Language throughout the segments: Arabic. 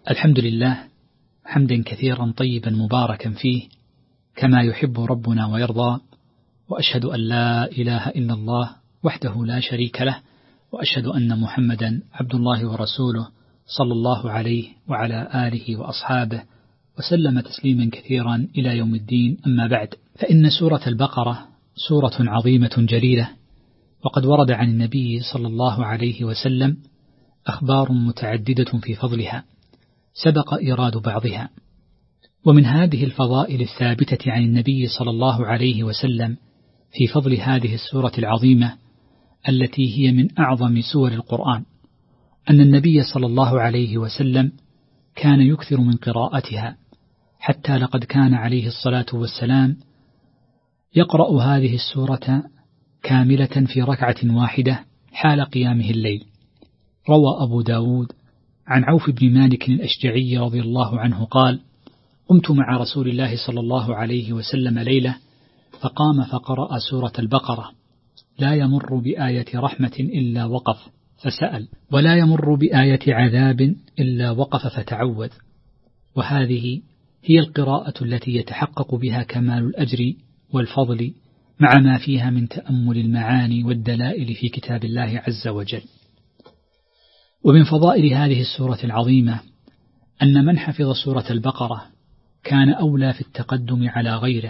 الحمد لله حمدا كثيرا طيبا مباركا فيه كما يحب ربنا ويرضى، وأشهد أن لا إله إلا الله وحده لا شريك له، وأشهد أن محمدا عبد الله ورسوله صلى الله عليه وعلى آله وأصحابه وسلم تسليما كثيرا إلى يوم الدين. أما بعد، فإن سورة البقرة سورة عظيمة جليلة، وقد ورد عن النبي صلى الله عليه وسلم أخبار متعددة في فضلها سبق إيراد بعضها. ومن هذه الفضائل الثابتة عن النبي صلى الله عليه وسلم في فضل هذه السورة العظيمة التي هي من أعظم سور القرآن أن النبي صلى الله عليه وسلم كان يكثر من قراءتها، حتى لقد كان عليه الصلاة والسلام يقرأ هذه السورة كاملة في ركعة واحدة حال قيامه الليل. روى أبو داود عن عوف بن مالك الأشجعي رضي الله عنه قال: قمت مع رسول الله صلى الله عليه وسلم ليلة فقام فقرأ سورة البقرة: لا يمر بآية رحمة إلا وقف فسأل، ولا يمر بآية عذاب إلا وقف فتعوذ. وهذه هي القراءة التي يتحقق بها كمال الأجر والفضل مع ما فيها من تأمل المعاني والدلائل في كتاب الله عز وجل. ومن فضائل هذه السورة العظيمة أن من حفظ سورة البقرة كان أولى في التقدم على غيره،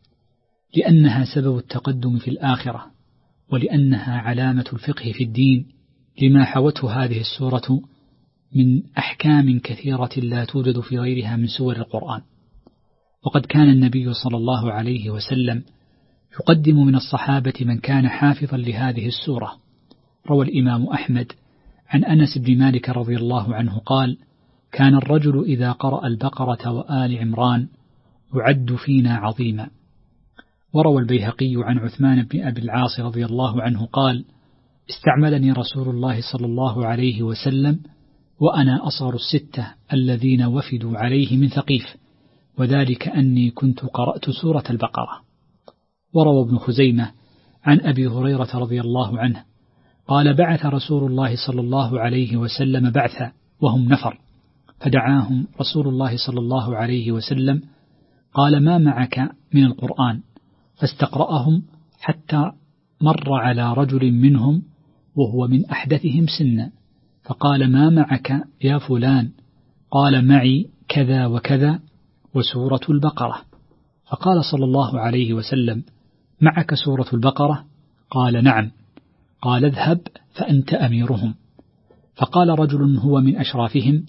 لأنها سبب التقدم في الآخرة، ولأنها علامة الفقه في الدين، لما حوته هذه السورة من أحكام كثيرة لا توجد في غيرها من سور القرآن. وقد كان النبي صلى الله عليه وسلم يقدم من الصحابة من كان حافظا لهذه السورة. روى الإمام أحمد عن أنس بن مالك رضي الله عنه قال: كان الرجل إذا قرأ البقرة وآل عمران يعد فينا عظيما. وروى البيهقي عن عثمان بن أبي العاص رضي الله عنه قال: استعملني رسول الله صلى الله عليه وسلم وأنا أصغر الستة الذين وفدوا عليه من ثقيف، وذلك أني كنت قرأت سورة البقرة. وروى ابن خزيمة عن أبي هريرة رضي الله عنه قال: بعث رسول الله صلى الله عليه وسلم بعثا وهم نفر، فدعاهم رسول الله صلى الله عليه وسلم قال: ما معك من القرآن؟ فاستقرأهم حتى مر على رجل منهم وهو من أحدثهم سنا، فقال: ما معك يا فلان؟ قال: معي كذا وكذا وسورة البقرة. فقال صلى الله عليه وسلم: معك سورة البقرة؟ قال: نعم. قال: اذهب فأنت أميرهم. فقال رجل هو من أشرافهم: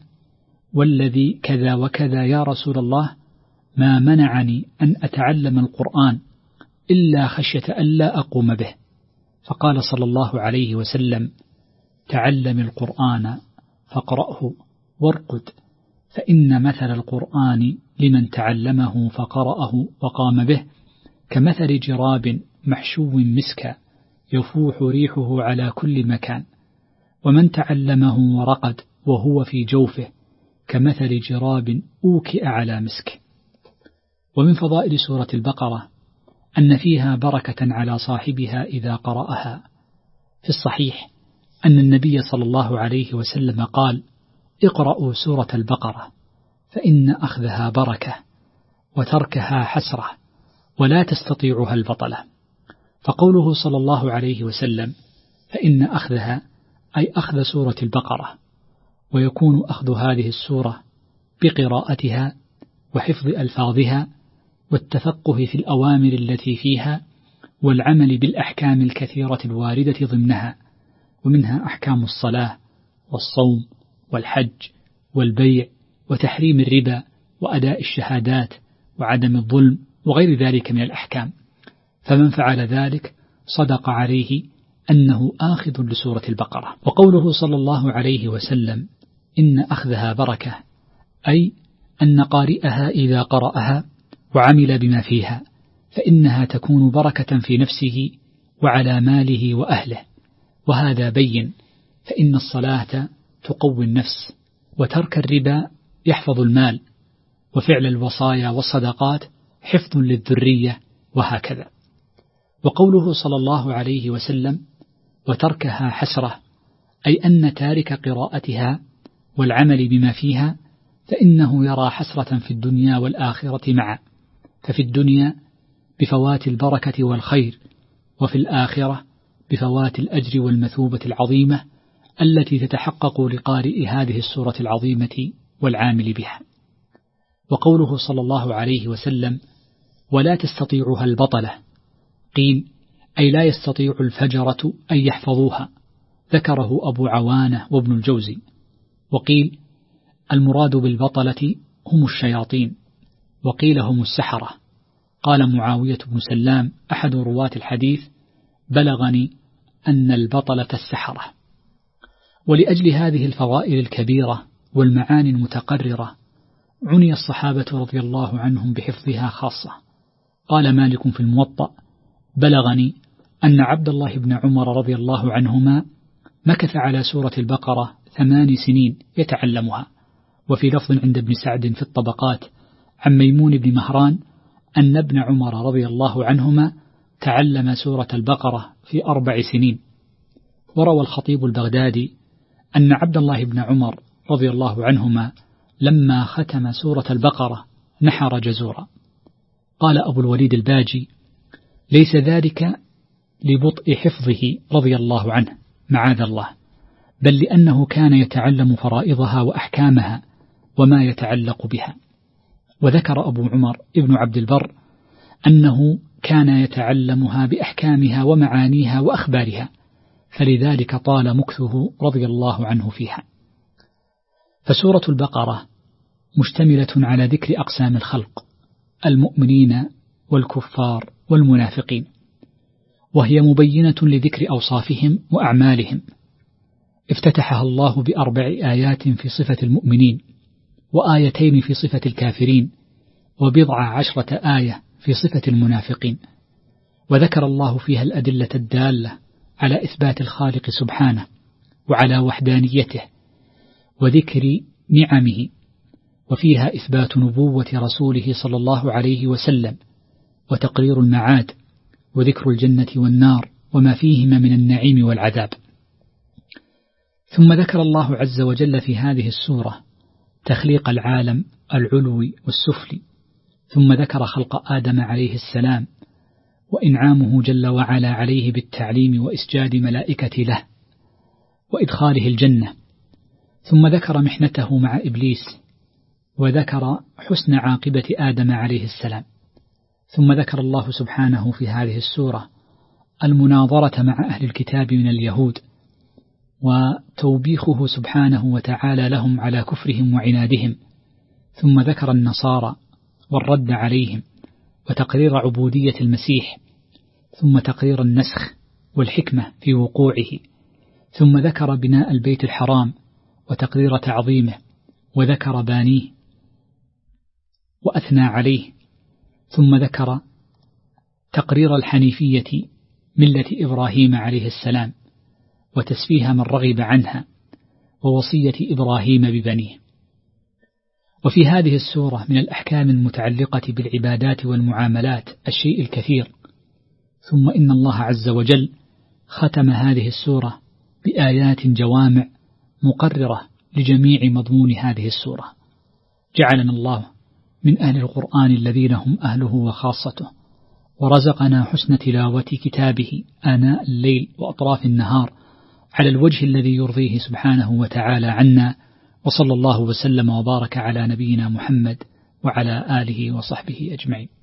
والذي كذا وكذا يا رسول الله، ما منعني أن أتعلم القرآن إلا خشية ألا أقوم به. فقال صلى الله عليه وسلم: تعلم القرآن فاقرأه وارقد، فإن مثل القرآن لمن تعلمه فقرأه وقام به كمثل جراب محشو مسكا يفوح ريحه على كل مكان، ومن تعلمه ورقد وهو في جوفه كمثل جراب أوكئ على مسك. ومن فضائل سورة البقرة أن فيها بركة على صاحبها إذا قرأها. في الصحيح أن النبي صلى الله عليه وسلم قال: اقرأوا سورة البقرة فإن أخذها بركة وتركها حسرة ولا تستطيعها البطلة. فقوله صلى الله عليه وسلم فإن أخذها أي أخذ سورة البقرة، ويكون أخذ هذه السورة بقراءتها وحفظ ألفاظها والتفقه في الأوامر التي فيها والعمل بالأحكام الكثيرة الواردة ضمنها، ومنها أحكام الصلاة والصوم والحج والبيع وتحريم الربا وأداء الشهادات وعدم الظلم وغير ذلك من الأحكام. فمن فعل ذلك صدق عليه أنه آخذ لسورة البقرة. وقوله صلى الله عليه وسلم إن أخذها بركة، أي أن قارئها إذا قرأها وعمل بما فيها فإنها تكون بركة في نفسه وعلى ماله وأهله. وهذا بين، فإن الصلاة تقوي النفس، وترك الربا يحفظ المال، وفعل الوصايا والصدقات حفظ للذرية، وهكذا. وقوله صلى الله عليه وسلم وتركها حسرة، أي أن تارك قراءتها والعمل بما فيها فإنه يرى حسرة في الدنيا والآخرة معا، ففي الدنيا بفوات البركة والخير، وفي الآخرة بفوات الأجر والمثوبة العظيمة التي تتحقق لقارئ هذه السورة العظيمة والعامل بها. وقوله صلى الله عليه وسلم: ولا تستطيعها البطلة، قيل: أي لا يستطيع الفجرة أن يحفظوها، ذكره أبو عوانة وابن الجوزي. وقيل: المراد بالبطلة هم الشياطين، وقيل هم السحرة. قال معاوية بن سلام أحد رواة الحديث: بلغني أن البطلة السحرة. ولأجل هذه الفضائل الكبيرة والمعاني المتقررة عني الصحابة رضي الله عنهم بحفظها خاصة. قال مالك في الموطأ: بلغني أن عبد الله بن عمر رضي الله عنهما مكث على سورة البقرة 8 سنين يتعلمها. وفي لفظ عند ابن سعد في الطبقات عن ميمون بن مهران أن ابن عمر رضي الله عنهما تعلم سورة البقرة في 4 سنين. وروى الخطيب البغدادي أن عبد الله بن عمر رضي الله عنهما لما ختم سورة البقرة نحر جزورا. قال أبو الوليد الباجي: ليس ذلك لبطء حفظه رضي الله عنه معاذ الله، بل لأنه كان يتعلم فرائضها وأحكامها وما يتعلق بها. وذكر أبو عمر ابن عبد البر أنه كان يتعلمها بأحكامها ومعانيها وأخبارها، فلذلك طال مكثه رضي الله عنه فيها. فسورة البقرة مشتملة على ذكر أقسام الخلق: المؤمنين والكفار والمنافقين، وهي مبينة لذكر أوصافهم وأعمالهم. افتتحها الله ب4 آيات في صفة المؤمنين، وآيتين في صفة الكافرين، و10 آية في صفة المنافقين. وذكر الله فيها الأدلة الدالة على إثبات الخالق سبحانه وعلى وحدانيته وذكر نعمه، وفيها إثبات نبوة رسوله صلى الله عليه وسلم وتقرير المعاد وذكر الجنة والنار وما فيهما من النعيم والعذاب. ثم ذكر الله عز وجل في هذه السورة تخليق العالم العلوي والسفلي، ثم ذكر خلق آدم عليه السلام وإنعامه جل وعلا عليه بالتعليم وإسجاد ملائكة له وإدخاله الجنة، ثم ذكر محنته مع إبليس، وذكر حسن عاقبة آدم عليه السلام. ثم ذكر الله سبحانه في هذه السورة المناظرة مع أهل الكتاب من اليهود، وتوبيخه سبحانه وتعالى لهم على كفرهم وعنادهم. ثم ذكر النصارى والرد عليهم وتقرير عبودية المسيح، ثم تقرير النسخ والحكمة في وقوعه. ثم ذكر بناء البيت الحرام وتقرير تعظيمه، وذكر بانيه وأثنى عليه. ثم ذكر تقرير الحنيفية ملة إبراهيم عليه السلام وتسفيه من رغب عنها، ووصية إبراهيم ببنيه. وفي هذه السورة من الأحكام المتعلقة بالعبادات والمعاملات الشيء الكثير. ثم إن الله عز وجل ختم هذه السورة بآيات جوامع مقررة لجميع مضمون هذه السورة. جعلنا الله من أهل القرآن الذين هم أهله وخاصته، ورزقنا حسن تلاوة كتابه آناء الليل وأطراف النهار على الوجه الذي يرضيه سبحانه وتعالى عنا. وصلى الله وسلم وبارك على نبينا محمد وعلى آله وصحبه أجمعين.